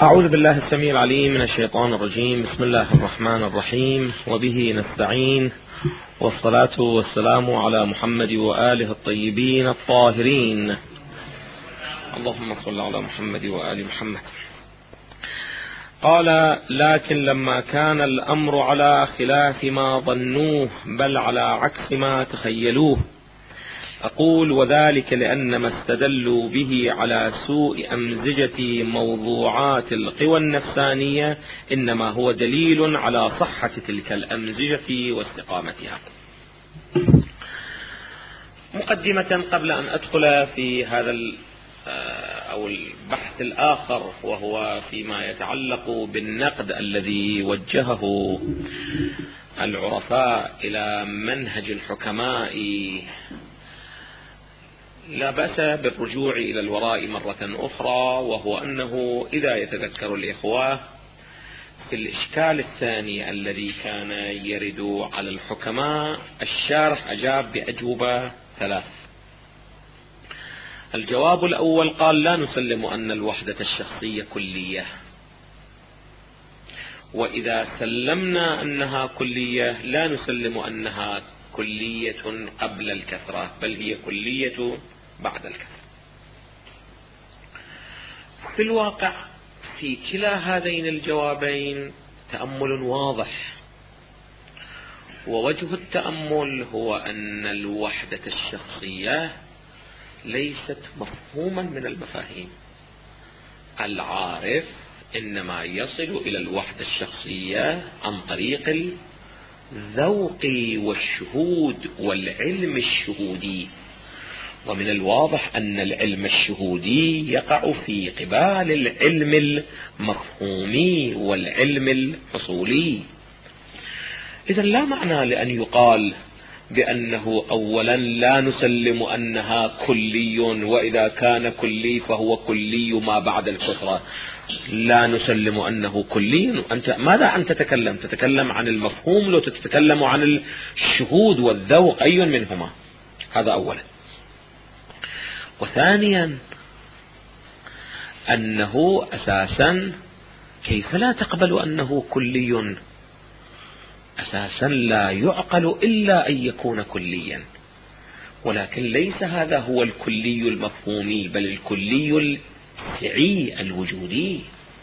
أعوذ بالله السميع العليم من الشيطان الرجيم. بسم الله الرحمن الرحيم، وبه نستعين، والصلاة والسلام على محمد وآله الطيبين الطاهرين. اللهم صل على محمد وآل محمد. قال: لكن لما كان الأمر على خلاف ما ظنوه بل على عكس ما تخيلوه، أقول: وذلك لأن ما استدلوا به على سوء أمزجة موضوعات القوى النفسانية إنما هو دليل على صحة تلك الأمزجة واستقامتها. مقدمة قبل أن أدخل في هذا أو البحث الآخر، وهو فيما يتعلق بالنقد الذي وجهه العرفاء إلى منهج الحكماء، لا بأس بالرجوع إلى الوراء مرة أخرى، وهو أنه إذا يتذكر الإخوة في الإشكال الثاني الذي كان يرد على الحكماء، الشارح أجاب بأجوبة ثلاث. الجواب الأول قال: لا نسلم أن الوحدة الشخصية كلية، وإذا سلمنا أنها كلية لا نسلم أنها كلية قبل الكثرة، بل هي كلية بعد الكثرة. في الواقع في كلا هذين الجوابين تأمل واضح، ووجه التأمل هو أن الوحدة الشخصية ليست مفهوما من المفاهيم. العارف إنما يصل إلى الوحدة الشخصية عن طريق الذوق والشهود والعلم الشهودي، ومن الواضح أن العلم الشهودي يقع في قبال العلم المفهومي والعلم الحصولي. إذا لا معنى لأن يقال بأنه أولا لا نسلم أنها كلي، وإذا كان كلي فهو كلي ما بعد الكثرة. لا نسلم أنه كلي. ماذا أنت تتكلم؟ تتكلم عن المفهوم لو تتكلم عن الشهود والذوق؟ أي منهما؟ هذا أولا. وثانيا أنه أساسا كيف لا تقبل أنه كلي؟ أساسا لا يعقل إلا أن يكون كليا، ولكن ليس هذا هو الكلي المفهومي، بل الكلي السعي الوجودي.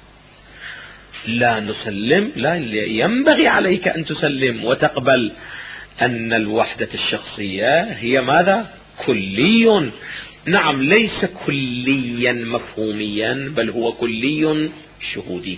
لا نسلم، لا ينبغي عليك أن تسلم وتقبل أن الوحدة الشخصية هي ماذا؟ كلي. نعم، ليس كليا مفهوميا، بل هو كلي شهودي.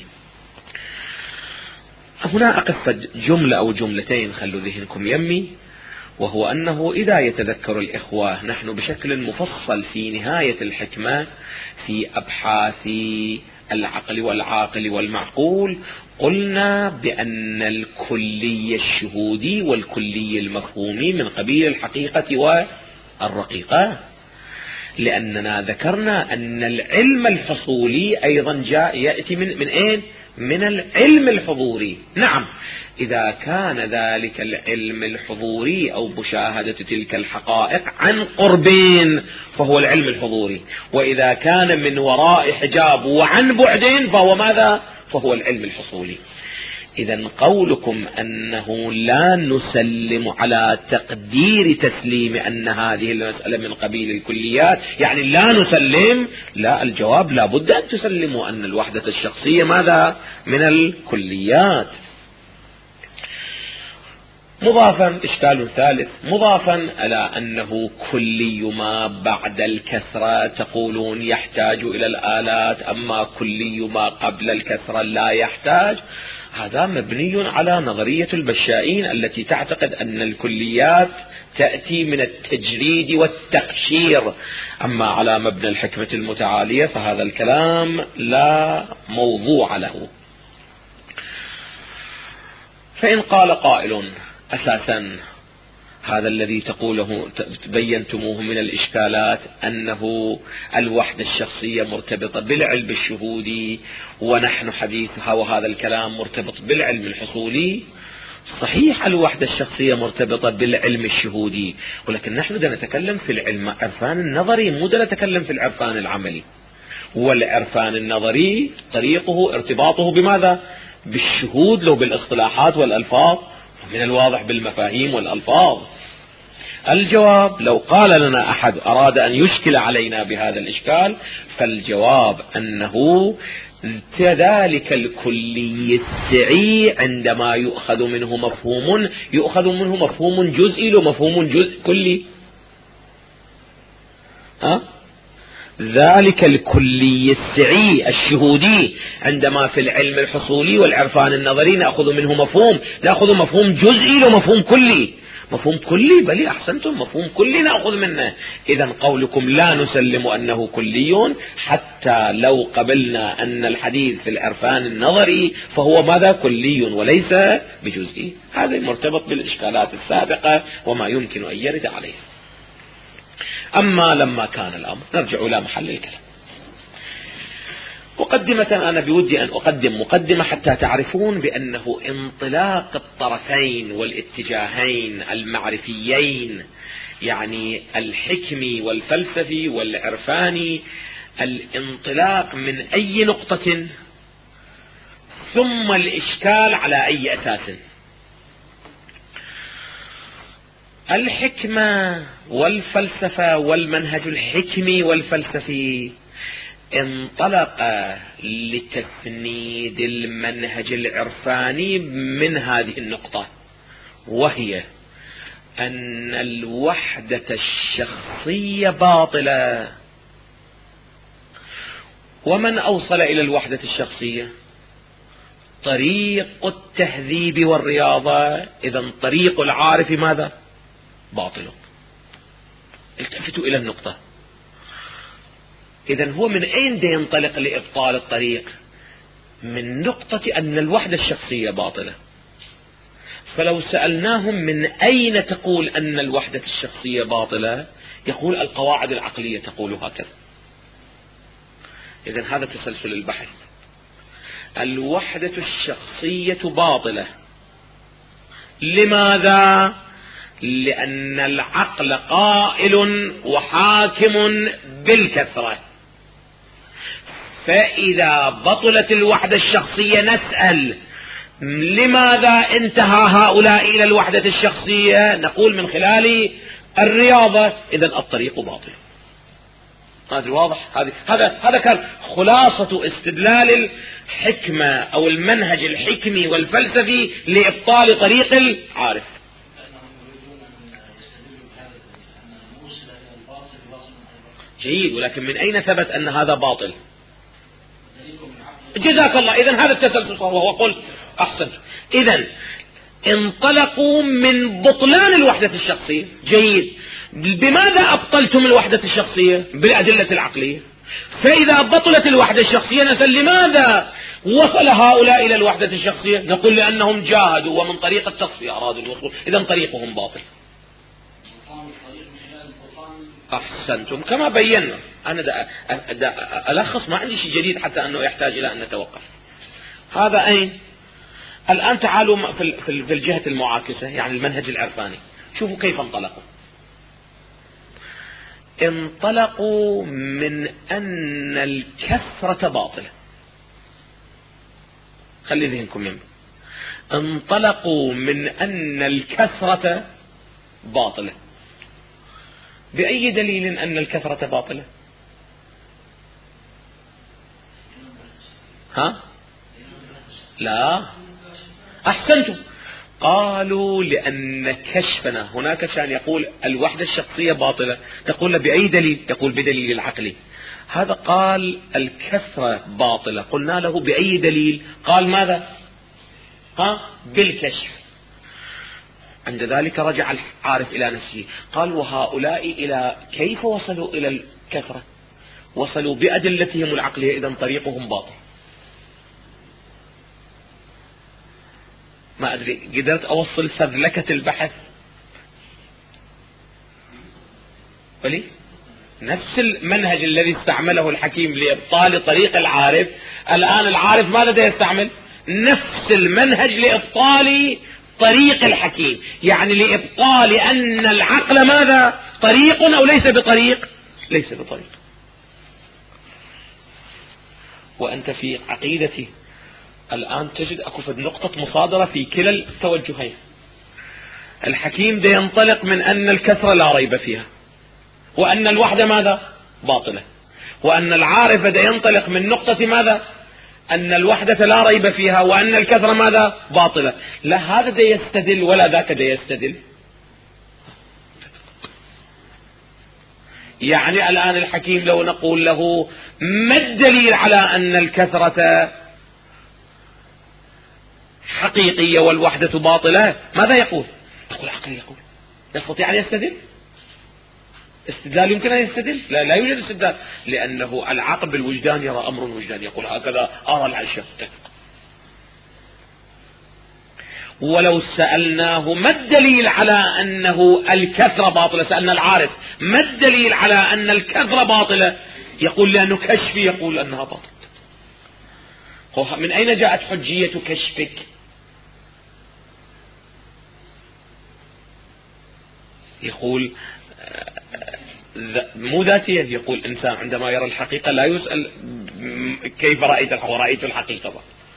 هنا أقف جملة أو جملتين خلوا ذهنكم يمي، وهو أنه إذا يتذكر الإخوة نحن بشكل مفصل في نهاية الحكمة في أبحاث العقل والعاقل والمعقول قلنا بأن الكلي الشهودي والكلي المفهومي من قبيل الحقيقة والرقيقة، لأننا ذكرنا أن العلم الحصولي أيضا يأتي من أين؟ من العلم الحضوري. نعم، إذا كان ذلك العلم الحضوري أو مشاهدة تلك الحقائق عن قربين فهو العلم الحضوري، وإذا كان من وراء حجاب وعن بعدين فهو ماذا؟ فهو العلم الحصولي. إذا قولكم أنه لا نسلم على تقدير تسليم أن هذه المسألة من قبيل الكليات يعني لا نسلم، لا، الجواب لا بد أن تسلموا أن الوحدة الشخصية ماذا؟ من الكليات. مضافا إشكال ثالث، مضافا إلى أنه كلي ما بعد الكثرة تقولون يحتاج إلى الآلات، أما كلي ما قبل الكثرة لا يحتاج. هذا مبني على نظرية البشائين التي تعتقد أن الكليات تأتي من التجريد والتقشير، أما على مبنى الحكمة المتعالية فهذا الكلام لا موضوع له. فإن قال قائل: أساسا هذا الذي تقوله بينتموه من الإشكالات أنه الوحدة الشخصية مرتبطة بالعلم الشهودي، ونحن حديثها وهذا الكلام مرتبط بالعلم الحصولي. صحيح، الوحدة الشخصية مرتبطة بالعلم الشهودي، ولكن نحن نتكلم في العرفان النظري، مو نتكلم في العرفان العملي. والعرفان النظري طريقه ارتباطه بماذا؟ بالشهود، لو بالاصطلاحات والألفاظ، من الواضح بالمفاهيم والألفاظ. الجواب: لو قال لنا أحد أراد أن يشكل علينا بهذا الإشكال، فالجواب أنه كذلك الكلي السعي عندما يؤخذ منه مفهوم جزئي له مفهوم جزء كلي. ذلك الكلي السعي الشهودي عندما في العلم الحصولي والعرفان النظري نأخذ منه نأخذ مفهوم جزئي له مفهوم كلي. مفهوم كلي، بل أحسنتم، مفهوم كلي نأخذ منه. إذا قولكم لا نسلم أنه كلي، حتى لو قبلنا أن الحديث في العرفان النظري فهو ماذا؟ كلي وليس بجزئي. هذا مرتبط بالإشكالات السابقة وما يمكن أن يرد عليه. أما لما كان الأمر، نرجع إلى محل الكلام. مقدمة، أنا بودي أن أقدم مقدمة حتى تعرفون بأنه انطلاق الطرفين والاتجاهين المعرفيين، يعني الحكمي والفلسفي والعرفاني، الانطلاق من أي نقطة ثم الإشكال على أي أساس. الحكمة والفلسفة والمنهج الحكمي والفلسفي انطلق لتفنيد المنهج العرفاني من هذه النقطة، وهي أن الوحدة الشخصية باطلة. ومن أوصل إلى الوحدة الشخصية؟ طريق التهذيب والرياضة. إذن طريق العارف ماذا؟ باطل. التفتوا إلى النقطة. إذن هو من أين ينطلق لإبطال الطريق؟ من نقطة أن الوحدة الشخصية باطلة. فلو سألناهم من أين تقول أن الوحدة الشخصية باطلة، يقول القواعد العقلية تقول هكذا. إذن هذا تسلسل البحث. الوحدة الشخصية باطلة. لماذا؟ لأن العقل قائل وحاكم بالكثرة. فإذا بطلت الوحدة الشخصية نسأل لماذا انتهى هؤلاء إلى الوحدة الشخصية؟ نقول من خلال الرياضة. إذن الطريق باطل. هذا واضح. هذا كان خلاصة استدلال الحكمة أو المنهج الحكمي والفلسفي لإبطال طريق العارف. جيد، ولكن من أين ثبت أن هذا باطل؟ جزاك الله. إذن هذا التسلسل وهو قلت أحسن. إذن انطلقوا من بطلان الوحدة الشخصية. جيد، بماذا أبطلتم الوحدة الشخصية؟ بالأدلة العقلية. فإذا بطلت الوحدة الشخصية نسأل لماذا وصل هؤلاء إلى الوحدة الشخصية؟ نقول لأنهم جاهدوا ومن طريق التصفية أرادوا الوصول. إذن طريقهم باطل. أحسنتم كما بينا. أنا ألخص، ما عندي شيء جديد حتى أنه يحتاج إلى أن نتوقف. هذا أين؟ الآن تعالوا في الجهة المعاكسة، يعني المنهج العرفاني. شوفوا كيف انطلقوا. انطلقوا من أن الكثرة باطلة. خلي ذهنكم يمين. انطلقوا من أن الكثرة باطلة. بأي دليل أن الكثرة باطلة؟ لا، أحسنتم. قالوا لأن كشفنا، هناك شان يقول الوحدة الشخصية باطلة، تقول بأي دليل؟ تقول بدليل العقلي. هذا قال الكثرة باطلة، قلنا له بأي دليل؟ قال ماذا؟ بالكشف. عند ذلك رجع العارف إلى نفسه، قال وهؤلاء إلى كيف وصلوا إلى الكثرة؟ وصلوا بأدلتهم العقلية. إذن طريقهم باطل. ما أدري قدرت أوصل سذلكة البحث؟ ولي نفس المنهج الذي استعمله الحكيم لإبطال طريق العارف، الآن العارف ماذا يستعمل؟ نفس المنهج لإبطال طريق الحكيم، يعني لإبطال أن العقل ماذا؟ طريق أو ليس بطريق؟ ليس بطريق. وأنت في عقيدتي الآن تجد أكو في نقطة مصادرة في كلا التوجهين. الحكيم ده ينطلق من أن الكثرة لا ريب فيها، وأن الوحدة ماذا؟ باطلة. وأن العارف ده ينطلق من نقطة ماذا؟ أن الوحدة لا ريب فيها، وأن الكثرة ماذا؟ باطلة. لا هذا ده يستدل ولا ذاك ده يستدل. يعني الآن الحكيم لو نقول له ما الدليل على أن الكثرة حقيقية والوحدة باطلة، ماذا يقول؟ يقول عقلي. يقول يستطيع أن يستدل؟ استدلال يمكن أن يستدل؟ لا يوجد استدلال، لأنه العقل بالوجدان يرى أمر وجدان، يقول هكذا أرى العشاء. ولو سألناه ما الدليل على أنه الكثرة باطلة، سألنا العارف ما الدليل على أن الكثرة باطلة، يقول لأنه كشفي يقول أنها باطلة. من أين جاءت حجية كشفك؟ يقول مو ذاتية. يقول إنسان عندما يرى الحقيقة لا يسأل كيف رأيت، ورأيت الحقيقة.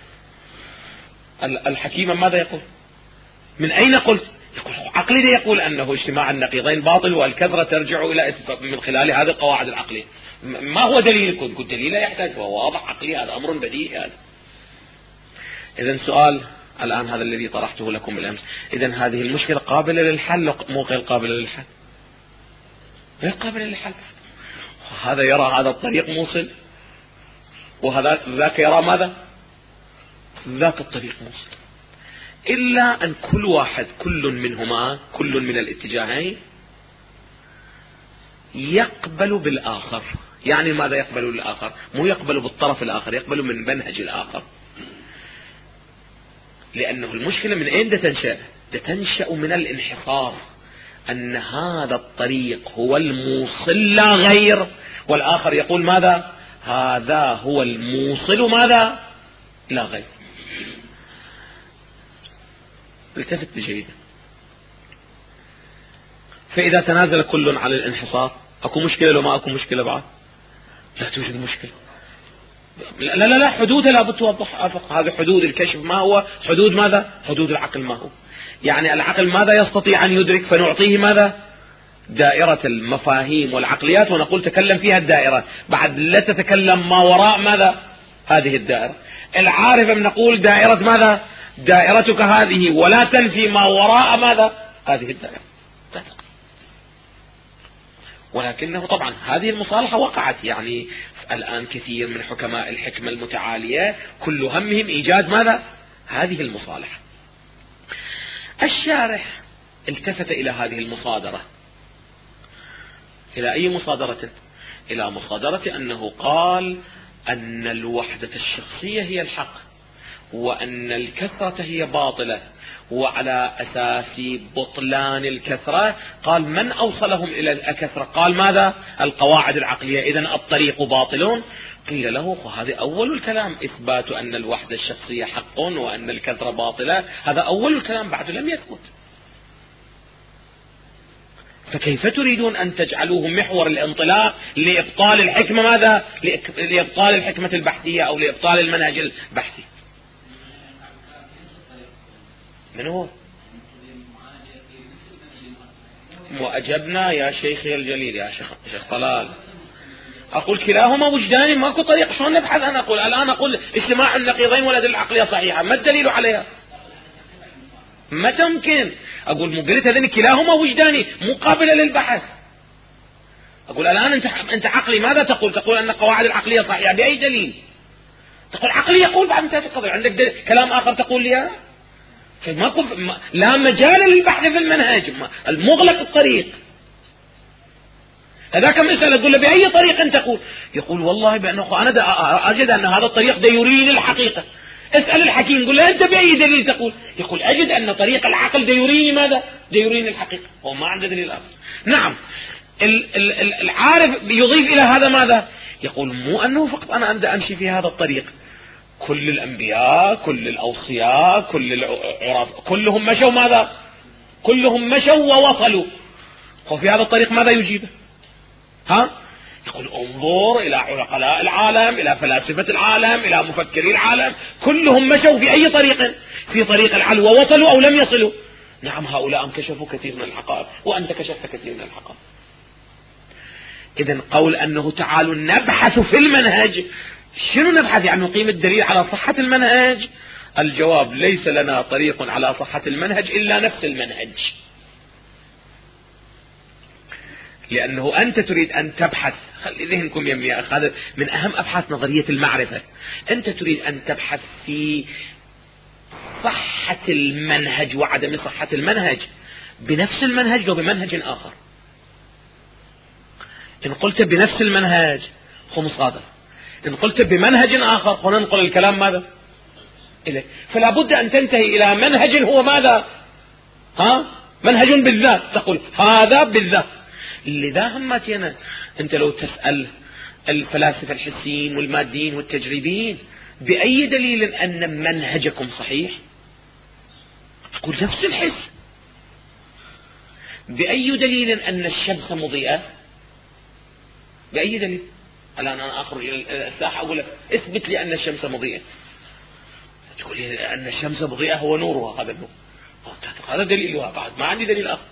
الحكيم ماذا يقول؟ من أين قلت؟ يقول عقلي يقول أنه اجتماع النقيضين باطل، والكثرة ترجع إلى من خلال هذه القواعد العقلية. ما هو دليلكم؟ قلت دليل لا يحتاج، هو واضح عقلي، هذا أمر بديهي هذا. إذن سؤال الآن هذا الذي طرحته لكم بالأمس، إذن هذه المشكلة قابلة للحل مو غير قابلة للحل؟ غير قابلة للحل. هذا يرى هذا الطريق موصل، وهذا ذاك يرى ماذا؟ ذاك الطريق موصل، إلا أن كل واحد كل منهما كل من الاتجاهين يقبل بالآخر. يعني ماذا يقبل بالآخر؟ مو يقبل بالطرف الآخر، يقبل من منهج الآخر. لأنه المشكلة من أين تنشأ؟ تنشأ من الانحصار، أن هذا الطريق هو الموصل لا غير، والآخر يقول ماذا؟ هذا هو الموصل ماذا؟ لا غير. التفت بجيدا. فإذا تنازل كل على الانحصار أكو مشكلة لو ما أكو مشكلة بعد؟ لا توجد مشكلة. لا حدودها لابد توضح. هذه حدود الكشف ما هو؟ حدود ماذا؟ حدود العقل ما هو؟ يعني العقل ماذا يستطيع أن يدرك؟ فنعطيه ماذا؟ دائرة المفاهيم والعقليات، ونقول تكلم فيها الدائرة، بعد لا تتكلم ما وراء ماذا؟ هذه الدائرة. العارف نقول دائرة ماذا؟ دائرتك هذه، ولا تنفي ما وراء ماذا؟ هذه الدائرة. ولكنه طبعا هذه المصالحة وقعت. يعني الآن كثير من حكماء الحكمة المتعالية كل همهم إيجاد ماذا؟ هذه المصالحة. الشارح التفت إلى هذه المصادرة. إلى أي مصادرة؟ إلى مصادرة أنه قال أن الوحدة الشخصية هي الحق، وأن الكثرة هي باطلة، وعلى أساس بطلان الكثرة قال من أوصلهم إلى الكثرة؟ قال ماذا؟ القواعد العقلية، إذن الطريق باطل. قيل له هذا أول الكلام، إثبات أن الوحدة الشخصية حق وأن الكثرة باطلة، هذا أول الكلام، بعد لم يثبت. فكيف تريدون أن تجعلوه محور الانطلاق لإبطال الحكمة ماذا؟ لإبطال الحكمة البحثية أو لإبطال المنهج البحثي. من هو؟ وأجبنا يا شيخي الجليل يا شيخ طلال، أقول كلاهما وجداني، ماكو طريق شلون نبحث. أنا أقول الآن أقول اجتماع النقيضين ولا دليل عقلية صحيحة، ما الدليل عليها؟ ما تمكن. أقول مو قلت هذين كلاهما وجداني مو قابلة للبحث. أقول الآن أنت عقلي ماذا تقول؟ تقول أن القواعد العقلية صحيحة، بأي دليل؟ تقول عقلي يقول، بعد انتهت القضية عندك كلام آخر تقول لي لا مجال للبحث في المنهج، المغلق الطريق. هذاك مسألة تقول له بأي طريق تقول؟ يقول والله بأنه أنا أجد أن هذا الطريق ده يريني الحقيقة. اسأل الحكيم قل له أنت بأي دليل تقول؟ يقول أجد أن طريق العقل ده يريني ماذا؟ ده يريني الحقيقة. هو ما عنده دليل آخر. نعم العارف يضيف إلى هذا ماذا؟ يقول مو أنه فقط أنا أمشي في هذا الطريق، كل الأنبياء كل الأوصياء كل العرف كلهم مشوا ماذا؟ كلهم مشوا ووصلوا. وفي هذا الطريق ماذا يجيبه؟ يقول انظر إلى عقلاء العالم، إلى فلاسفة العالم، إلى مفكري العالم، كلهم مشوا في أي طريق، في طريق العلو، ووصلوا أو لم يصلوا. نعم، هؤلاء كشفوا كثير من الحقائق، وأنت كشفت كثير من الحقائق. إذن قول أنه تعالوا نبحث في المنهج، شنو نبحث؟ يعني نقيم الدليل على صحة المنهج. الجواب: ليس لنا طريق على صحة المنهج إلا نفس المنهج. لأنه أنت تريد أن تبحث، خلي ذهنكم يمي يا أخ، هذا من أهم أبحاث نظرية المعرفة. أنت تريد أن تبحث في صحة المنهج وعدم صحة المنهج بنفس المنهج وبمنهج آخر. إن قلت بنفس المنهج هو مصادر، إن قلت بمنهج آخر وننقل الكلام ماذا إليه. فلا بد أن تنتهي إلى منهج هو ماذا؟ منهج بالذات، تقول هذا بالذات. لذا همتنا أنت لو تسأل الفلاسفة الحسيين والماديين والتجريبيين بأي دليل أن منهجكم صحيح، تقول نفس الحس. بأي دليل أن الشمس مضيئة؟ بأي دليل؟ الآن أنا أخرج إلى الساحة أقول لك اثبت لي أن الشمس مضيئة، تقول لي أن الشمس مضيئة هو نورها، هذا النور، هذا دليلها، بعد ما عندي دليل آخر.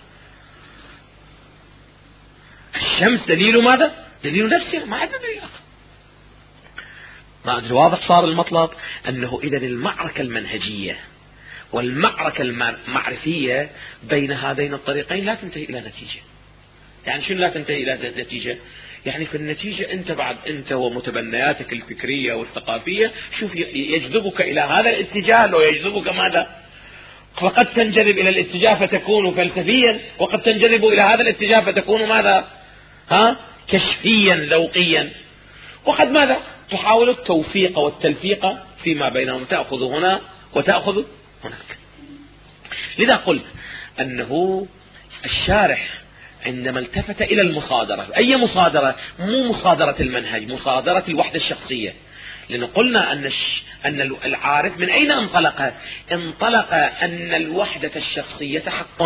الشمس دليل ماذا؟ دليل نفسها، ما عندنا دليل آخر. ما أدري واضح صار المطلب؟ أنه إذا المعركة المنهجية والمعركة المعرفية بين هذين الطريقين لا تنتهي إلى نتيجة. يعني شنو لا تنتهي إلى نتيجة؟ يعني في النتيجة أنت ومتبنياتك الفكرية والثقافية شوف يجذبك إلى هذا الاتجاه لو يجذبك ماذا؟ فقد تنجذب إلى الاتجاه فتكون فلسفيا، وقد تنجذب إلى هذا الاتجاه فتكون ماذا؟ كشفيا ذوقيا، وقد ماذا؟ تحاول التوفيق والتلفيق فيما بينهم، تأخذ هنا وتأخذ هناك. لذا قلت أنه الشارح عندما التفت إلى المصادرة، أي مصادرة؟ مو مصادرة المنهج، مصادرة الوحدة الشخصية. لأن قلنا أن العارف من أين انطلق؟ انطلق أن الوحدة الشخصية حق،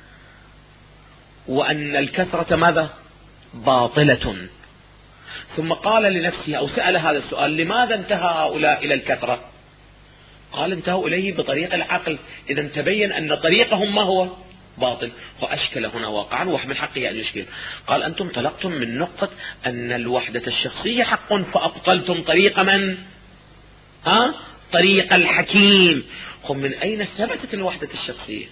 وأن الكثرة ماذا؟ باطلة. ثم قال لنفسه أو سأل هذا السؤال: لماذا انتهى هؤلاء إلى الكثرة؟ قال: انتهوا إليه بطريق العقل. إذا تبين أن طريقهم ما هو؟ باطل. وأشكل هنا واقعا، ومن حقه أن يشكل. قال: أنتم انطلقتم من نقطة أن الوحدة الشخصية حق، فأبطلتم طريق من؟ طريق الحكيم. هم من أين ثبتت الوحدة الشخصية؟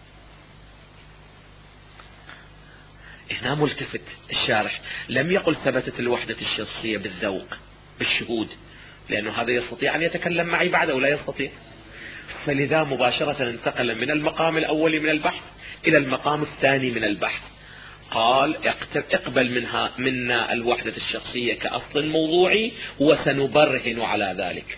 هنا ملتفت الشارح، لم يقل ثبتت الوحدة الشخصية بالذوق بالشهود، لأنه هذا يستطيع أن يتكلم معي بعده ولا يستطيع. فلذا مباشرة انتقل من المقام الأول من البحث إلى المقام الثاني من البحث. قال: اقبل منا الوحدة الشخصية كأصل موضوعي وسنبرهن على ذلك.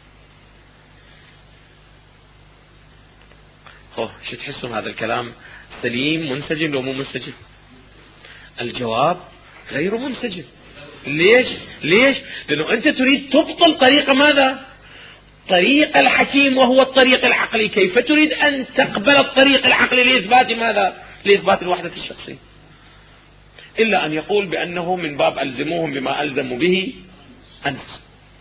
شو تحسون هذا الكلام سليم منسجم لو مو منسجم؟ الجواب غير منسجم. ليش؟ لأنه أنت تريد تبطل طريق ماذا؟ طريق الحكيم، وهو الطريق العقلي. كيف تريد أن تقبل الطريق العقلي لإثبات ماذا؟ لإثبات الوحدة الشخصية، إلا أن يقول بأنه من باب ألزموهم بما ألزموا به أنفسهم.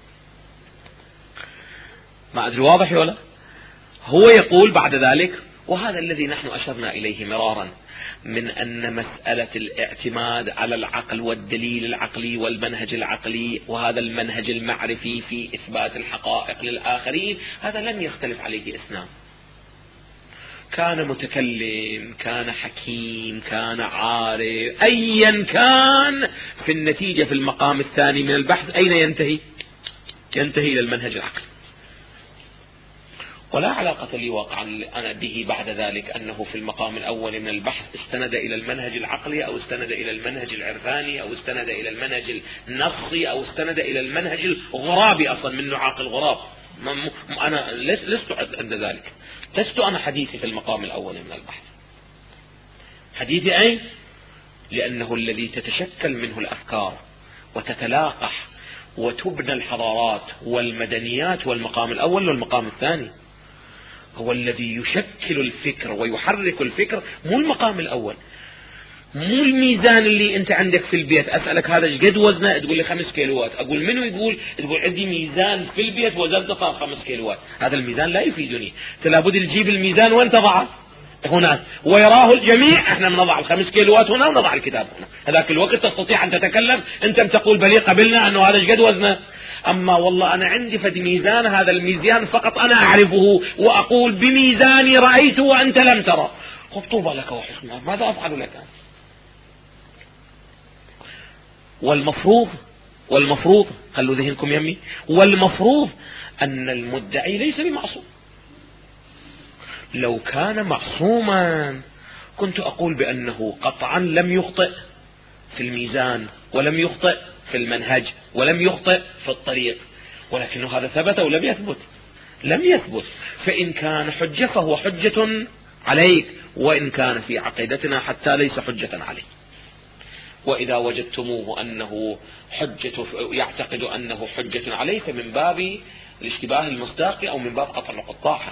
ما أدري واضح ولا؟ هو يقول بعد ذلك، وهذا الذي نحن أشرنا إليه مرارا، من أن مسألة الاعتماد على العقل والدليل العقلي والمنهج العقلي وهذا المنهج المعرفي في إثبات الحقائق للآخرين، هذا لم يختلف عليه اثنان. كان متكلم، كان حكيم، كان عارف، أيا كان، في النتيجة في المقام الثاني من البحث أين ينتهي؟ ينتهي إلى المنهج العقلي. ولا علاقة لي واقعا أنا به بعد ذلك أنه في المقام الأول من البحث استند إلى المنهج العقلي أو استند إلى المنهج العرفاني أو استند إلى المنهج النصي أو استند إلى المنهج الغرابي، أصلا من نعاق الغراب. أنا لست عند ذلك، لست أنا حديثي في المقام الأول من البحث. حديثي أين؟ لأنه الذي تتشكل منه الأفكار وتتلاقح وتبنى الحضارات والمدنيات والمقام الأول والمقام الثاني، هو الذي يشكل الفكر ويحرك الفكر، مو المقام الأول. مو الميزان اللي انت عندك في البيت. اسألك هذا ايش قد وزنه؟ تقول لي 5 كيلوات. اقول منو يقول؟ تقول عندي ميزان في البيت وزنته صار 5 كيلوات. هذا الميزان لا يفيدني. لابد تجيب الميزان وين تضعه؟ هناك ويراه الجميع. احنا نضع ال5 كيلوات هنا ونضع الكتاب هنا. هذاك الوقت تستطيع ان تتكلم. انت تقول بلي قبلنا انه هذا ايش قد وزنه. اما والله انا عندي فد ميزان، هذا الميزان فقط انا اعرفه واقول بميزاني رأيته وانت لم ترى. طوبى لك وحسنا، ماذا افعل لك؟ والمفروض خلوا ذهنكم يمي، والمفروض ان المدعي ليس بمعصوم. لو كان معصوما كنت اقول بانه قطعا لم يخطئ في الميزان ولم يخطئ في المنهج ولم يخطئ في الطريق، ولكنه هذا ثبت او لم يثبت؟ لم يثبت. فإن كان حجة فهو حجة عليك، وإن كان في عقيدتنا حتى ليس حجة عليك. وإذا وجدتموه أنه حجة يعتقد أنه حجة عليه فمن باب الاشتباه المصداقي أو من باب قطع القطاع.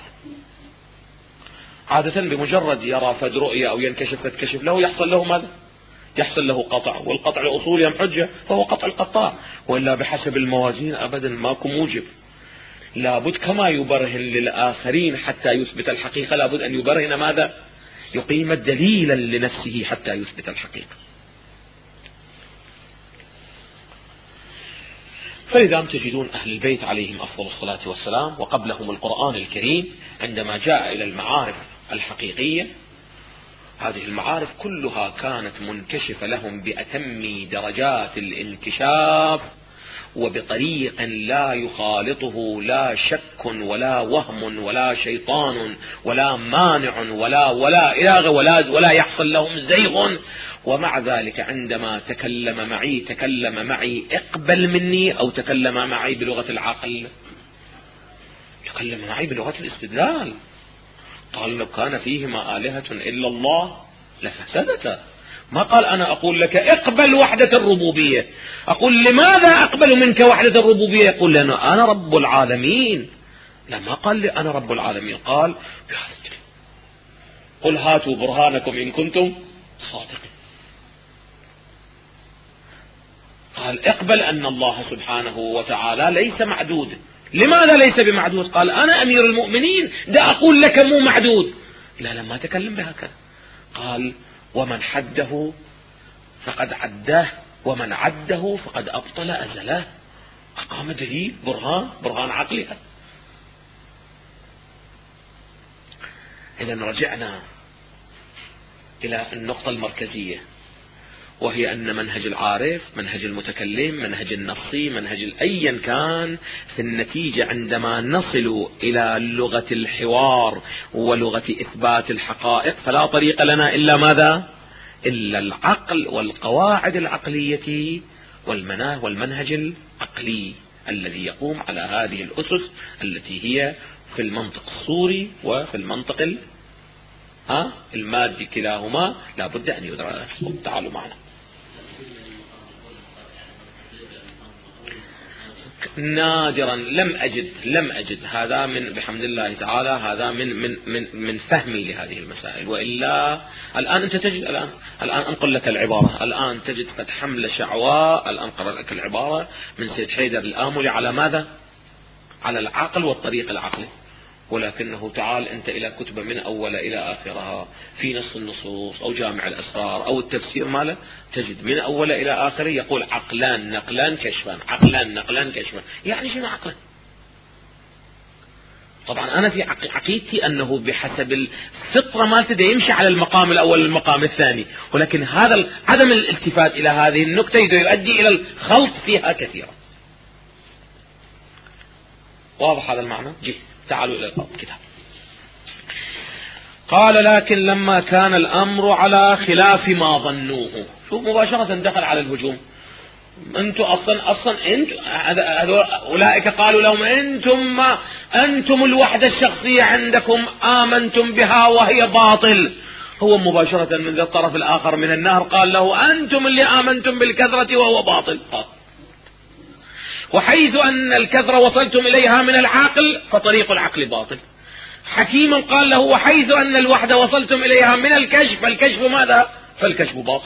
عادة بمجرد يرى فد رؤية أو ينكشف فتكشف له يحصل له ماذا؟ يحصل له قطع، والقطع الأصولي أم حجة فهو قطع القطاع. وإلا بحسب الموازين أبدا ماكو موجب. لابد كما يبرهن للآخرين حتى يثبت الحقيقة لابد أن يبرهن ماذا؟ يقيم دليلا لنفسه حتى يثبت الحقيقة. فلذا تجدون أهل البيت عليهم أفضل الصلاة والسلام وقبلهم القرآن الكريم عندما جاء إلى المعارف الحقيقية، هذه المعارف كلها كانت منكشفة لهم بأتم درجات الانكشاف وبطريق لا يخالطه لا شك ولا وهم ولا شيطان ولا مانع ولا إله ولا يحصل لهم زيغ. ومع ذلك عندما تكلم معي اقبل مني أو تكلم معي بلغة العقل؟ تكلم معي بلغة الاستدلال. قال لو كان فيهما آلهة إلا الله لفسدتا. ما قال أنا أقول لك اقبل وحدة الربوبية. أقول لماذا أقبل منك وحدة الربوبية؟ يقول لأنه أنا رب العالمين. لا، ما قال لي أنا رب العالمين، قال قل هاتوا برهانكم إن كنتم صادقين. قال اقبل أن الله سبحانه وتعالى ليس معدود. لماذا ليس بمعدود؟ قال أنا أمير المؤمنين ده أقول لك مو معدود. لا ما تكلم بهكذا. قال ومن حده فقد عده ومن عده فقد أبطل أزله. أقام دليل برهان عقلي. إذا رجعنا إلى النقطة المركزية، وهي أن منهج العارف، منهج المتكلم، منهج النصي، منهج أيا كان، في النتيجة عندما نصل إلى لغة الحوار ولغة إثبات الحقائق فلا طريق لنا إلا ماذا؟ إلا العقل والقواعد العقلية والمنهج العقلي الذي يقوم على هذه الأسس التي هي في المنطق الصوري وفي المنطق المادي، كلاهما لا بد أن يدرس. تعالوا معنا. نادرا لم أجد هذا من بحمد الله تعالى، هذا من فهمي لهذه المسائل. وإلا الآن أنت تجد الآن أنقل لك العبارة. الآن تجد قد حمل شعواء. الآن قرأ لك العبارة من سيد حيدر الآملي على ماذا؟ على العقل والطريق العقلي. ولكنه تعال أنت إلى كتب من أول إلى آخرها في نص النصوص أو جامع الأسرار أو التفسير ماله، تجد من أول إلى آخره يقول عقلان نقلان كشفان، عقلان نقلان كشفان. يعني شنو عقلان؟ طبعا أنا في عقيدتي أنه بحسب الفطرة مالته يمشي على المقام الأول والمقام الثاني، ولكن هذا عدم الالتفات إلى هذه النكتة يؤدي إلى الخلط فيها كثيرا. واضح هذا المعنى؟ تعالوا إلى الكتاب. قال لكن لما كان الأمر على خلاف ما ظنوه. شوف مباشرة دخل على الهجوم. أنتم أصلا أولئك قالوا لهم أنتم الوحدة الشخصية عندكم آمنتم بها وهي باطل. هو مباشرة من الطرف الآخر من النهر قال له أنتم اللي آمنتم بالكثرة وهو باطل. وحيث أن الكثرة وصلتم إليها من العقل فطريق العقل باطل. حكيما قال له وحيث أن الوحدة وصلتم إليها من الكشف، فالكشف ماذا؟ فالكشف باطل.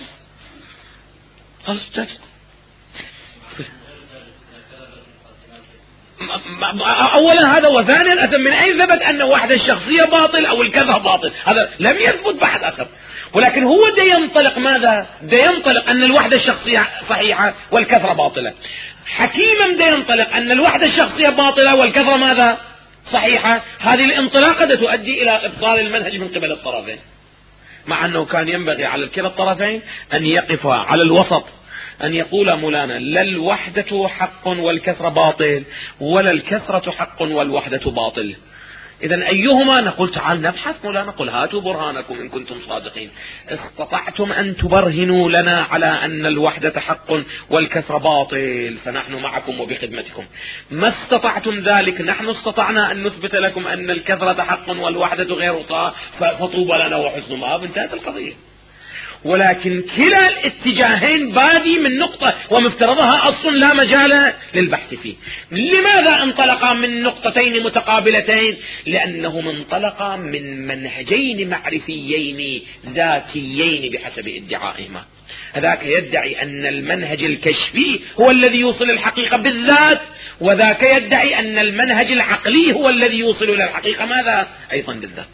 اولا هذا، وثانيا من اين ثبت ان وحدة الشخصية باطل او الكذا باطل؟ هذا لم يثبت بحث اخر. ولكن هو ينطلق ماذا؟ ينطلق ان الوحدة الشخصية صحيحة والكثرة باطلة. حكيما ينطلق ان الوحدة الشخصية باطلة والكثرة ماذا؟ صحيحة. هذه الانطلاقة تؤدي الى ابطال المنهج من قبل الطرفين، مع انه كان ينبغي على كلا الطرفين ان يقفا على الوسط، أن يقول مولانا لا الوحدة حق والكثرة باطل، ولا الكثرة حق والوحدة باطل. إذن أيهما؟ نقول تعال نبحث مولانا، قل هاتوا برهانكم إن كنتم صادقين. استطعتم أن تبرهنوا لنا على أن الوحدة حق والكثرة باطل فنحن معكم وبخدمتكم. ما استطعتم ذلك، نحن استطعنا أن نثبت لكم أن الكثرة حق والوحدة غير فطوبى لنا وحسن مآب، انتهت القضية. ولكن كلا الاتجاهين بادي من نقطة ومفترضها أصل لا مجال للبحث فيه. لماذا انطلقا من نقطتين متقابلتين؟ لأنهما انطلقا من منهجين معرفيين ذاتيين بحسب ادعائهما. هذاك يدعي أن المنهج الكشفي هو الذي يوصل الحقيقة بالذات، وذاك يدعي أن المنهج العقلي هو الذي يوصل إلى الحقيقة ماذا؟ أيضا بالذات.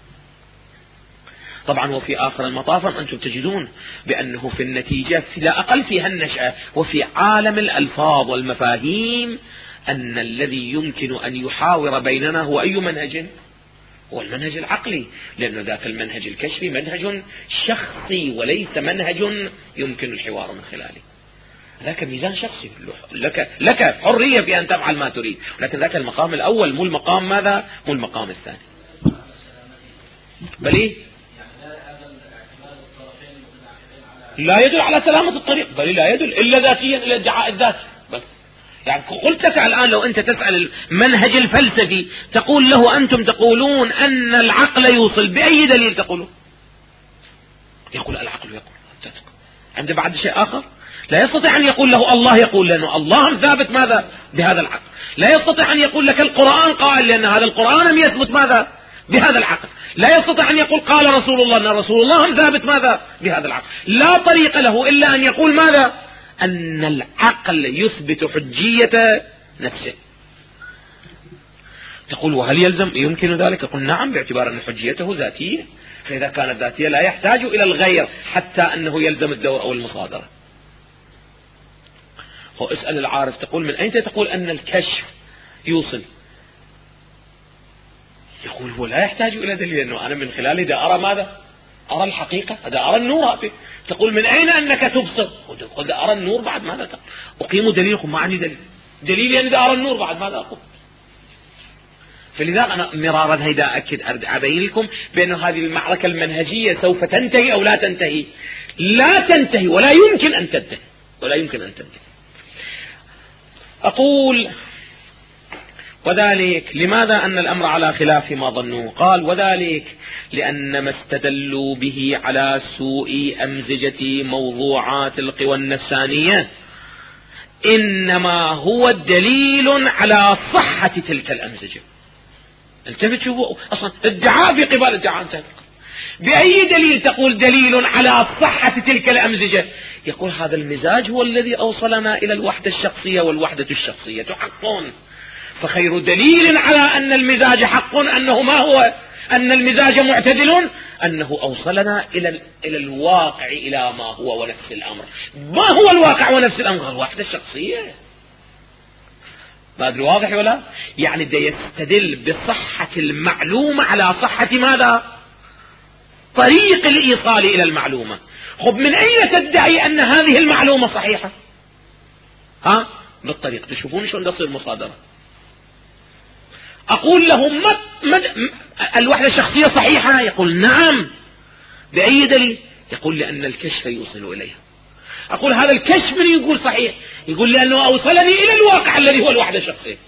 طبعا وفي آخر المطاف أنتم تجدون بأنه في النتيجة لا أقل في هالنشأة وفي عالم الألفاظ والمفاهيم أن الذي يمكن أن يحاور بيننا هو أي منهج؟ هو المنهج العقلي، لأن ذاك المنهج الكشفي منهج شخصي وليس منهج يمكن الحوار من خلاله. ذاك ميزان شخصي، لك حرية في أن تفعل ما تريد، لكن ذاك المقام الأول مو المقام ماذا؟ مو المقام الثاني. بل لا يدل على سلامة الطريق، بل لا يدل إلا ذاتيا إلى ادعاء الذات بس. يعني قلت لك الآن لو أنت تسأل المنهج الفلسفي تقول له أنتم تقولون أن العقل يوصل، بأي دليل تقولون؟ يقول العقل يقول. عنده بعد شيء آخر لا يستطيع أن يقول له الله يقول، لأنه الله ثابت ماذا؟ بهذا العقل. لا يستطيع أن يقول لك القرآن قال، لأن هذا القرآن لم يثبت ماذا؟ بهذا العقل. لا يستطيع أن يقول قال رسول الله، لأن رسول الله ثابت ماذا؟ بهذا العقل. لا طريق له إلا أن يقول ماذا؟ أن العقل يثبت حجية نفسه. تقول وهل يمكن ذلك؟ يقول نعم، باعتبار أن حجيته ذاتية، فإذا كانت ذاتية لا يحتاج إلى الغير حتى أنه يلزم الدور أو المصادرة. اسأل العارف تقول من أين تقول أن الكشف يوصل؟ يقول هو لا يحتاج إلى دليل، لأنه أنا من خلاله دا أرى ماذا؟ أرى الحقيقة، دا أرى النور. تقول من أين أنك تبصر؟ قل دا أرى النور، بعد ماذا تقول؟ أقيم دليلكم، ما عندي دليل يعني دا أرى النور، بعد ماذا أقول؟ فلذا أنا مرارا هيدا أكد أبين لكم بأن هذه المعركة المنهجية سوف تنتهي أو لا تنتهي. لا تنتهي ولا يمكن أن تنتهي، ولا يمكن أن تنتهي. أقول وذلك لماذا أن الأمر على خلاف ما ظنوا؟ قال وذلك لأن ما استدلوا به على سوء أمزجة موضوعات القوى النفسانية إنما هو دليل على صحة تلك الأمزجة. التفت شوفوا أصلا ادعاء في قبال ادعاء انتهت. بأي دليل تقول دليل على صحة تلك الأمزجة؟ يقول هذا المزاج هو الذي أوصلنا إلى الوحدة الشخصية، والوحدة الشخصية حق. فخير دليل على أن المزاج حق أنه ما هو؟ أن المزاج معتدل، أنه أوصلنا إلى الواقع، إلى ما هو ونفس الأمر. ما هو الواقع ونفس الأمر؟ الوحدة الشخصية. ما أدري واضح ولا؟ يعني ده يستدل بصحة المعلومة على صحة ماذا؟ طريق الإيصال إلى المعلومة. خب من أين تدعي أن هذه المعلومة صحيحة؟ بالطريق. تشوفون شلون تصير مصادرة. أقول لهم الوحدة الشخصية صحيحة؟ يقول نعم. بأي دليل؟ يقول لأن الكشف يوصل إليها. أقول هذا الكشف من يقول صحيح؟ يقول لأنه أوصلني إلى الواقع الذي هو الوحدة الشخصية.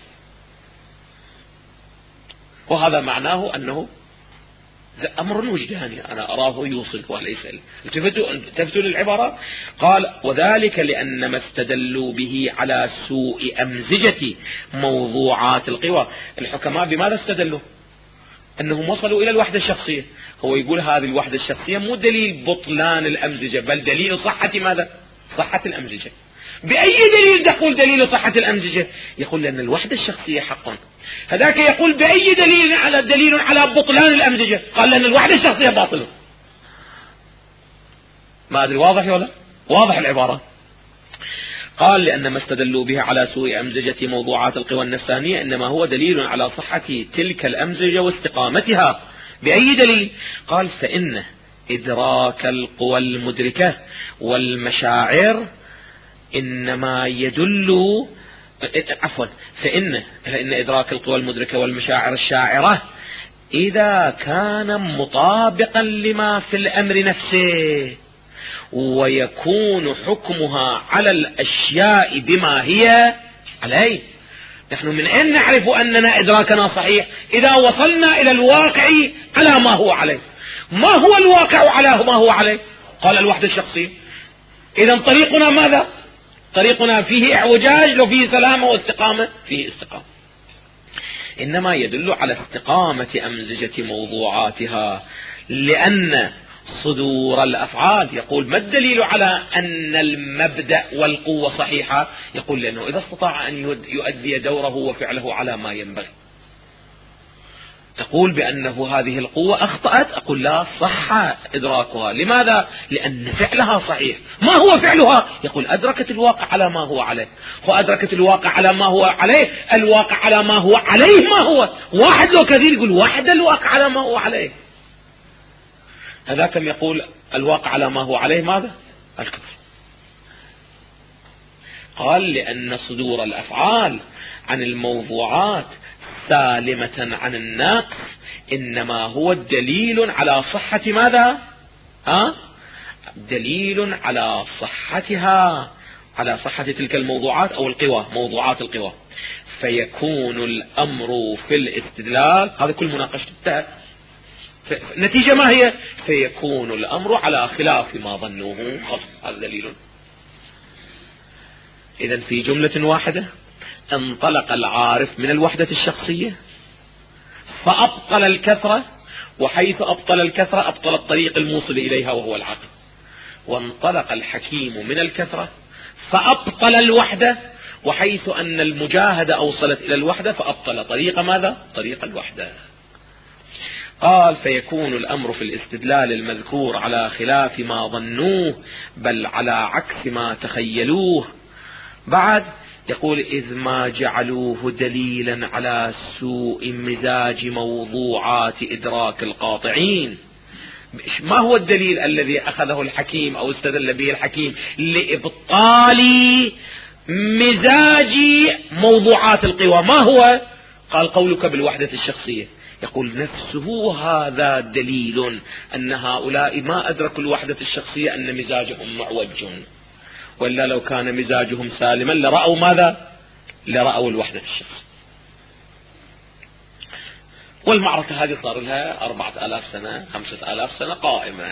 وهذا معناه أنه أمر وجداني، أنا أراه يوصل وليس. التفتوا للعبارة. قال وذلك لأن ما استدلوا به على سوء أمزجة موضوعات القوى. الحكماء بماذا استدلوا؟ أنهم وصلوا إلى الوحدة الشخصية. هو يقول هذه الوحدة الشخصية مو دليل بطلان الأمزجة، بل دليل صحة ماذا؟ صحة الأمزجة. بأي دليل تقول دليل صحة الأمزجة؟ يقول لأن الوحدة الشخصية حق. هذاك يقول بأي دليل على بطلان الأمزجة؟ قال لأن الوحدة الشخصية باطلة. ما أدري واضح ولا؟ واضح العبارة. قال لأن ما استدلوا به على سوء أمزجة موضوعات القوى النفسانية إنما هو دليل على صحة تلك الأمزجة واستقامتها. بأي دليل؟ قال فإن إدراك القوى المدركة والمشاعر إنما يدل فإن إدراك القوى المدركة والمشاعر الشاعرة إذا كان مطابقا لما في الأمر نفسه ويكون حكمها على الأشياء بما هي عليه. نحن من أين نعرف أننا إدراكنا صحيح؟ إذا وصلنا إلى الواقع على ما هو عليه. ما هو الواقع على ما هو عليه؟ قال الوحدة الشخصية. إذن طريقنا ماذا؟ طريقنا فيه اعوجاج لو فيه سلامة واستقامة؟ فيه استقامة. إنما يدل على استقامة أمزجة موضوعاتها، لأن صدور الأفعال يقول ما الدليل على أن المبدأ والقوة صحيحة؟ يقول لأنه إذا استطاع أن يؤدي دوره وفعله على ما ينبغي. تقول بأنه هذه القوة أخطأت، أقول لا، صح إدراكها. لماذا؟ لأن فعلها صحيح. ما هو فعلها؟ يقول أدركت الواقع على ما هو عليه. وأدركت الواقع على ما هو عليه. الواقع على ما هو عليه ما هو؟ واحد لو كثير يقول واحد الواقع على ما هو عليه. هذا كم يقول الواقع على ما هو عليه ماذا؟ الكفر. قال لأن صدور الأفعال عن الموضوعات سالمة عن النقص إنما هو الدليل على صحة ماذا؟ دليل على صحتها، على صحة تلك الموضوعات أو القوى، موضوعات القوى. فيكون الأمر في الاستدلال، هذا كل مناقشة نتيجة ما هي؟ فيكون الأمر على خلاف ما ظنوه. هذا دليل. إذن في جملة واحدة انطلق العارف من الوحدة الشخصية فأبطل الكثرة، وحيث أبطل الكثرة أبطل الطريق الموصل إليها وهو العقل. وانطلق الحكيم من الكثرة فأبطل الوحدة، وحيث أن المجاهدة أوصلت إلى الوحدة فأبطل طريق ماذا؟ طريق الوحدة. قال فيكون الأمر في الاستدلال المذكور على خلاف ما ظنوه بل على عكس ما تخيلوه. بعد يقول إذ ما جعلوه دليلا على سوء مزاج موضوعات إدراك القاطعين. ما هو الدليل الذي أخذه الحكيم أو استدل به الحكيم لإبطال مزاج موضوعات القوى؟ ما هو؟ قال قولك بالوحدة الشخصية. يقول نفسه هذا دليل أن هؤلاء ما أدركوا الوحدة الشخصية أن مزاجهم معوج، وإلا لو كان مزاجهم سالما لرأوا ماذا؟ لرأوا الوحدة الشخصية. والمعركة هذه صار لها 4000 سنة 5000 سنة قائمة،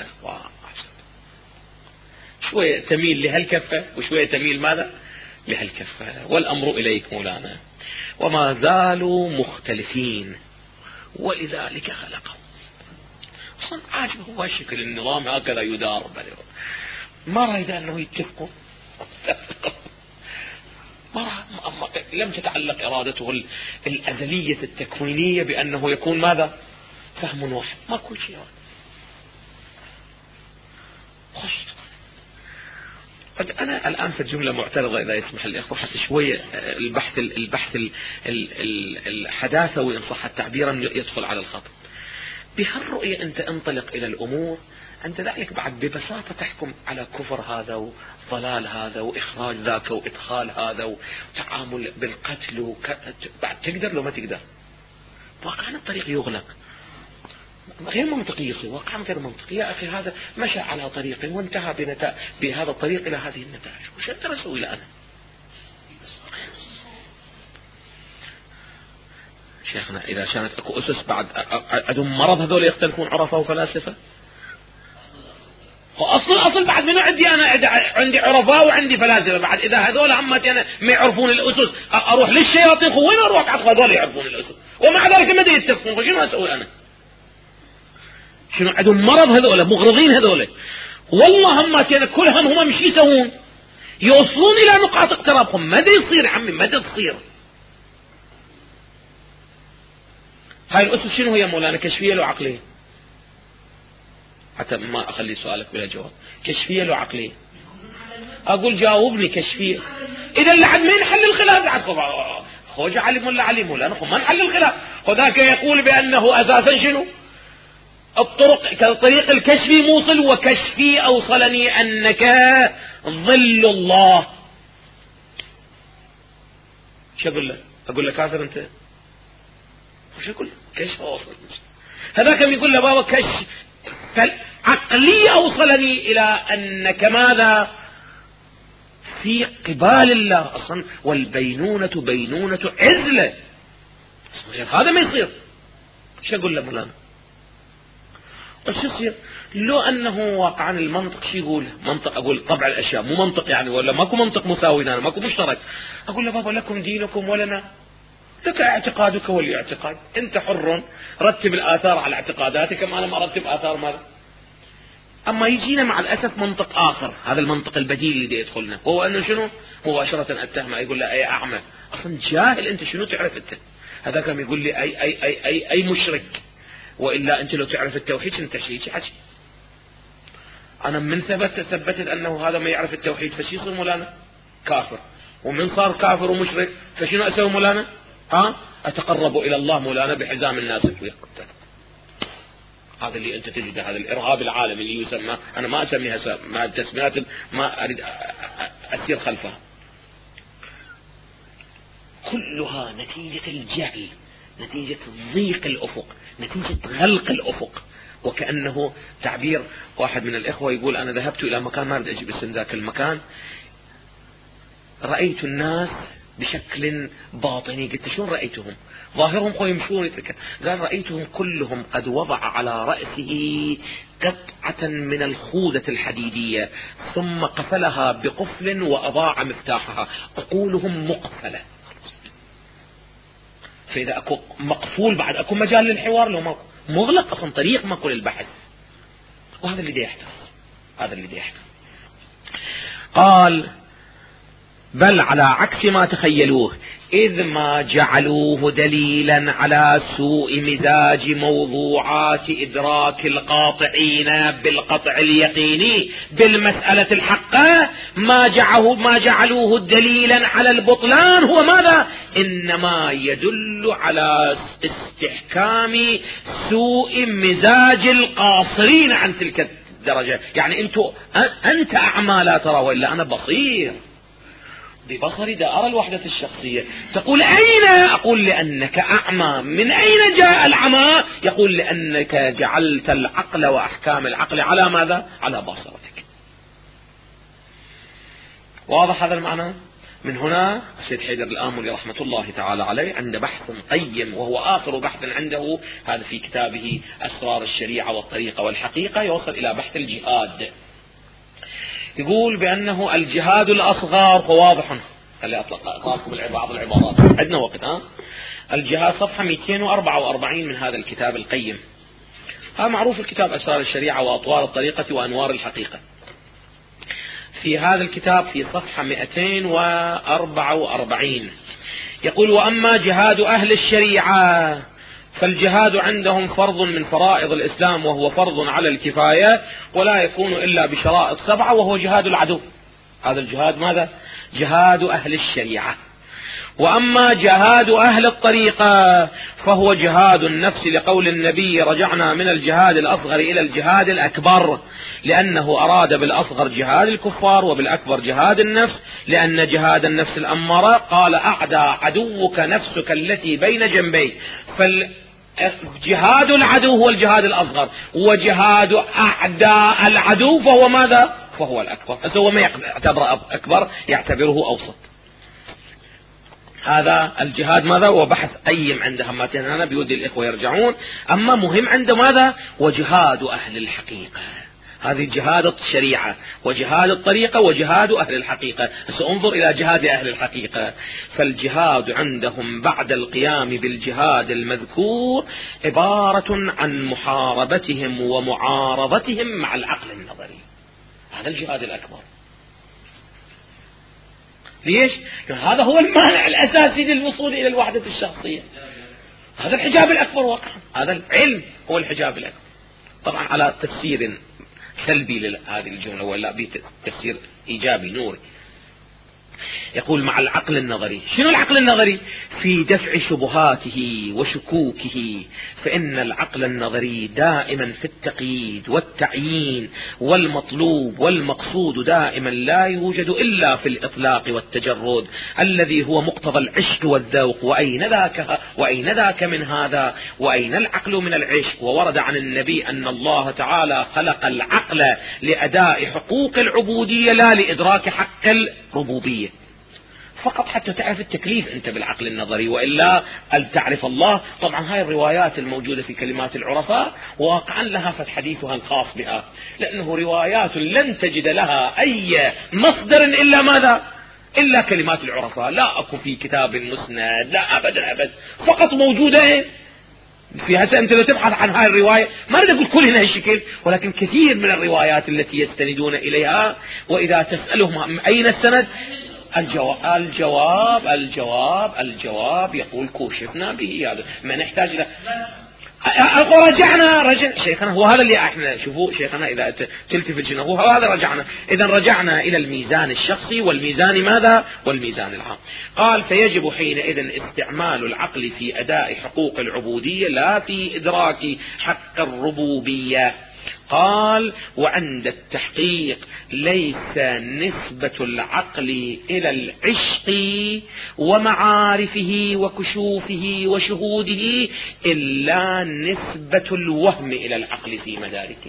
شوية تميل لهالكفة وشوية تميل ماذا؟ لهالكفة. والأمر إليك مولانا. وما زالوا مختلفين ولذلك خلقهم. أصلا عاجب هو شكل النظام هكذا يدار، ما رأيت أنه يتفقوا. لم تتعلق إرادته الأزلية التكوينية بأنه يكون ماذا؟ فهم واحد. ما كل شيء خش. أنا الآن في الجملة معترضة إذا يسمح الإخوة، حتى شوية البحث الحداثوي إن صح التعبير يدخل على الخط. بهالرؤية أنت انطلق إلى الأمور، أنت ذلك بعد ببساطة تحكم على كفر هذا وضلال هذا وإخراج ذاك وإدخال هذا وتعامل بالقتل بعد تقدر لو ما تقدر. واقعا الطريق يغلق، غير منطقي. واقعا غير منطقي. يا أخي هذا مشى على طريق وانتهى بهذا الطريق إلى هذه النتائج، وش أنت أسوي الآن؟ شيخنا إذا كانت أكو أسس بعد عندهم مرض هذول يختلفون عرفاء وفلاسفة. أصل بعد من عندي أنا عندي عرفاء وعندي فلاسفة. بعد إذا هذول عمتي أنا ما يعرفون الأسس أروح للشياطين. وين أروح بعد هذول يعرفون الأسس ومع ذلك ما يتفقون؟ شنو أسوي أنا؟ شنو عندهم مرض هذول، مغرضين هذول، والله هم كلهم هم مش يسوون، يوصلون الى نقاط اقترابهم. ماذا يصير عمي، ماذا تصير؟ هاي الأسس شنو هي مولانا؟ كشفية لو عقلية؟ حتى ما أخلي سؤالك بلا جواب. كشفية لو عقلية؟ أقول جاوبني. كشفية إذا لحد ما نحل الخلاف بعد خوجة علم ولا علم ولا نحن ما نحل الخلاف. وذاك يقول بأنه أساسا شنو الطرق كطريق الكشفي موصل، وكشفي أوصلني أنك ظل الله. شو أقول له؟ أقول له كافر أنت؟ وش أقول؟ كشف أوصل. هذاك يقول له بابا كشف عقلي أوصلني إلى أنك ماذا في قبال الله أصلا، والبينونة بينونة عزلة. هذا ما يصير. شو أقول له مولانا؟ وش يصير لو أنه واقعا المنطق شو يقول؟ منطق أقول طبع الأشياء، مو منطق يعني، ولا ماكو منطق مساوي لنا، ماكو مشترك. أقول له بابا لكم دينكم ولنا، لك اعتقادك ولي اعتقاد، أنت حر، رتب الآثار على اعتقاداتك كما أنا ما أرتب آثار ماذا. أما يجينا مع الأسف منطق آخر، هذا المنطق البديل اللي يدخلنا، هو أنه شنو مباشرة أتهمه، يقول له أي أعمى، أصلا جاهل أنت، شنو تعرف أنت؟ هذا كان يقول لي أي مشرك، وإلا أنت لو تعرف التوحيد شنو تحكي حكي. أنا من ثبتت أنه هذا ما يعرف التوحيد، فشي يصير مولانا كافر، ومن صار كافر ومشرك فشنو أسوي مولانا؟ أتقرب إلى الله مولانا بحزام الناس ويقتل. هذا اللي أنت تجده، هذا الإرهاب العالمي اللي يسمى، أنا ما أسميها مع التسميات، ما أريد أسير خلفها، كلها نتيجة الجهل، نتيجة ضيق الأفق، نتيجة غلق الأفق. وكأنه تعبير واحد من الإخوة يقول أنا ذهبت إلى مكان، ما أريد أجيب اسم ذاك المكان، رأيت الناس بشكل باطني. قلت شلون رأيتهم؟ ظاهرهم قوي يمشون، قال رأيتهم كلهم قد وضع على رأسه قطعة من الخوذة الحديدية ثم قفلها بقفل وأضاع مفتاحها، عقولهم مقفلة. فإذا أكو مقفول بعد أكو مجال للحوار، لو مغلق أصلا طريق ماكو للبحث. وهذا اللي يحدث، هذا اللي يحدث. قال بل على عكس ما تخيلوه، إذ ما جعلوه دليلا على سوء مزاج موضوعات إدراك القاطعين بالقطع اليقيني بالمسألة الحقة، ما جعلوه دليلا على البطلان هو ماذا؟ إنما يدل على استحكام سوء مزاج القاصرين عن تلك الدرجة. يعني أنت أعمى لا ترى، وإلا أنا بصير ببصري دا أرى الوحدة الشخصية. تقول أين؟ أقول لأنك أعمى. من أين جاء العمى؟ يقول لأنك جعلت العقل وأحكام العقل على ماذا؟ على بصرتك. واضح هذا المعنى؟ من هنا السيد حيدر الآملي رحمة الله تعالى عليه عنده بحث قيم، وهو آخر بحث عنده هذا في كتابه أسرار الشريعة والطريقة والحقيقة، يوصل إلى بحث الجهاد. يقول بأنه الجهاد الأصغر، وواضح خلي أقرأ لكم بعض العبارات، عندنا وقت. الجهاد صفحة 244 من هذا الكتاب القيم. هذا معروف الكتاب أسرار الشريعة وأطوار الطريقة وأنوار الحقيقة. في هذا الكتاب في صفحة 244 يقول وأما جهاد أهل الشريعة فالجهاد عندهم فرض من فرائض الإسلام، وهو فرض على الكفاية، ولا يكون إلا بشرائط 7، وهو جهاد العدو. هذا الجهاد ماذا؟ جهاد أهل الشريعة. وأما جهاد أهل الطريقة فهو جهاد النفس، لقول النبي رجعنا من الجهاد الأصغر إلى الجهاد الأكبر، لأنه أراد بالأصغر جهاد الكفار وبالأكبر جهاد النفس، لأن جهاد النفس الأمارة قال أعدى عدوك نفسك التي بين جنبي. جهاد العدو هو الجهاد الأصغر، وجهاد أعداء العدو فهو ماذا؟ فهو الأكبر. هو ما يعتبر أكبر، يعتبره أوسط. هذا الجهاد ماذا؟ وبحث قيم عند هماتين، أنا بيودي الإخوة يرجعون. أما مهم عنده ماذا؟ وجهاد أهل الحقيقة، هذه جهاد الشريعة وجهاد الطريقة وجهاد أهل الحقيقة. سأنظر إلى جهاد أهل الحقيقة. فالجهاد عندهم بعد القيام بالجهاد المذكور عبارة عن محاربتهم ومعارضتهم مع العقل النظري. هذا الجهاد الأكبر. ليش؟ هذا هو المانع الأساسي للوصول إلى الوحدة الشخصية. هذا الحجاب الأكبر واقعا. هذا العلم هو الحجاب الأكبر. طبعا على تفسير سلبي لهذه الجملة ولا بتفسير إيجابي نوري. يقول مع العقل النظري. شنو العقل النظري؟ في دفع شبهاته وشكوكه. فإن العقل النظري دائما في التقييد والتعيين، والمطلوب والمقصود دائما لا يوجد إلا في الإطلاق والتجرد الذي هو مقتضى العشق والذوق. وأين ذاك من هذا؟ وأين العقل من العشق؟ وورد عن النبي أن الله تعالى خلق العقل لأداء حقوق العبودية لا لإدراك حق الربوبية فقط، حتى تعرف التكليف أنت بالعقل النظري، وإلا أن تعرف الله. طبعا هاي الروايات الموجودة في كلمات العرفاء واقعا لها حديثها الخاص بها، لأنه روايات لن تجد لها أي مصدر إلا ماذا؟ إلا كلمات العرفاء. لا أكو في كتاب مسند، لا أبدا فقط موجودة في. هسه أنت لو تبحث عن هاي الرواية ما أريد أقول كلها هالشكل، ولكن كثير من الروايات التي يستندون إليها وإذا تسألهم أين السند الجواب يقول كوشفنا به. هذا ما نحتاج له. رجعنا شيخنا، هو هذا اللي احنا شوفوا شيخنا اذا تلتفت جنا هو هذا رجعنا. اذا رجعنا الى الميزان الشخصي والميزان ماذا؟ والميزان العام. قال فيجب حينئذ استعمال العقل في اداء حقوق العبودية لا في ادراك حق الربوبية. قال وعند التحقيق ليس نسبة العقل إلى العشق ومعارفه وكشوفه وشهوده إلا نسبة الوهم إلى العقل في مداركه.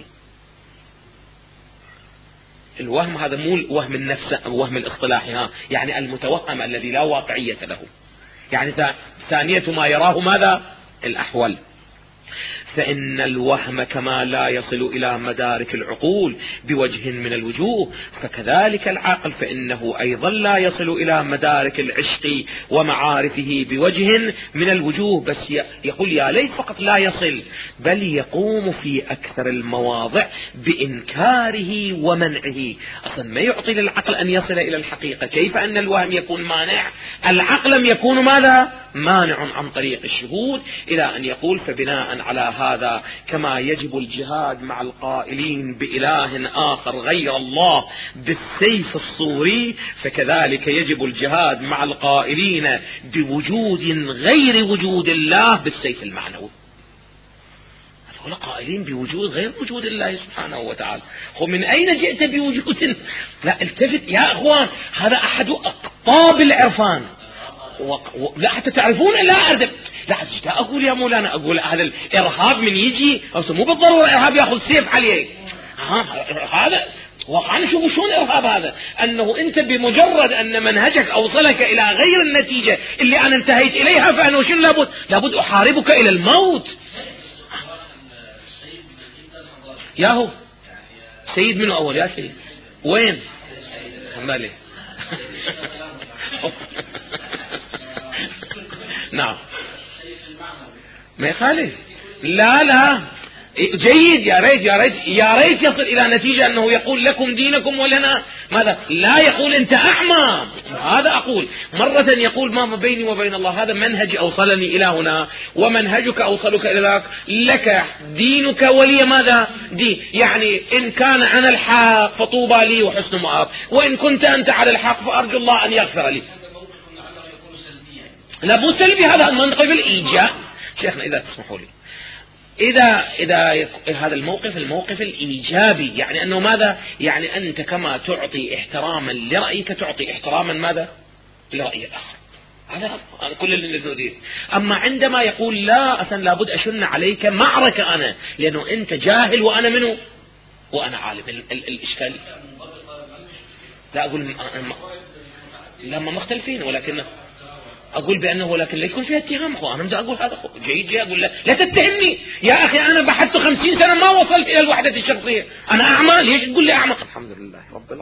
الوهم هذا مو وهم النفس أو وهم الاصطلاحي، يعني المتوهم الذي لا واقعية له، يعني ثانية ما يراه ماذا؟ الأحول. فإن الوهم كما لا يصل إلى مدارك العقول بوجه من الوجوه، فكذلك العقل فإنه أيضا لا يصل إلى مدارك العشق ومعارفه بوجه من الوجوه. بس يقول يا ليت فقط لا يصل، بل يقوم في أكثر المواضع بإنكاره ومنعه. أصلا ما يعطي للعقل أن يصل إلى الحقيقة. كيف أن الوهم يكون مانع؟ العقل يكون ماذا؟ مانع عن طريق الشهود. إلى أن يقول فبناء على هذا كما يجب الجهاد مع القائلين بإله آخر غير الله بالسيف الصوري، فكذلك يجب الجهاد مع القائلين بوجود غير وجود الله بالسيف المعنوي. هؤلاء قائلين بوجود غير وجود الله سبحانه وتعالى. ومن أين جئت بوجود؟ لا التفت يا أخوان، هذا أحد أقطاب العرفان. لا حتى تعرفون لا أردب. لا أقول يا مولانا، أقول هذا الإرهاب من يجي مو بالضرورة إرهاب يأخذ سيف عليه. هذا واقعا شوفوا شلون الإرهاب هذا، أنه أنت بمجرد أن منهجك أوصلك إلى غير النتيجة اللي أنا انتهيت إليها، فأنه شنو لابد أحاربك إلى الموت. ياهو سيد من أول يا سيد وين مالي نعم ما يخالف. لا جيد، يا ريت يصل إلى نتيجة أنه يقول لكم دينكم ولنا ماذا. لا يقول أنت أعمى. هذا أقول مرة يقول ما بيني وبين الله هذا منهجي أوصلني إلى هنا ومنهجك أوصلك إلى ذاك، لك دينك ولي ماذا دين. يعني إن كان أنا الحق فطوبى لي وحسن مآب، وإن كنت أنت على الحق فأرجو الله أن يغفر لي. لا مو سلبي، هذا منطق بالإيجاب. شيخنا إذا تسمحوا لي، إذا هذا الموقف الإيجابي، يعني أنه ماذا؟ يعني أنت كما تعطي احتراما لرأيك تعطي احتراما ماذا؟ لرأي الآخر. هذا كل اللي نريد. أما عندما يقول لا أصلا لابد أشن عليك معركة أنا، لأنه أنت جاهل وأنا منه وأنا عالم. الإشكال لا أقول لما مختلفين، ولكن أقول بأنه لكن لا يكون فيها اتهام. أنا بدي أقول هذا جيد، أقول لا تتهمني يا أخي، أنا بحثت 50 سنة ما وصلت إلى الوحدة الشخصية، أنا أعمى، ليش تقول لي أعمى؟ الحمد لله رب العالمين.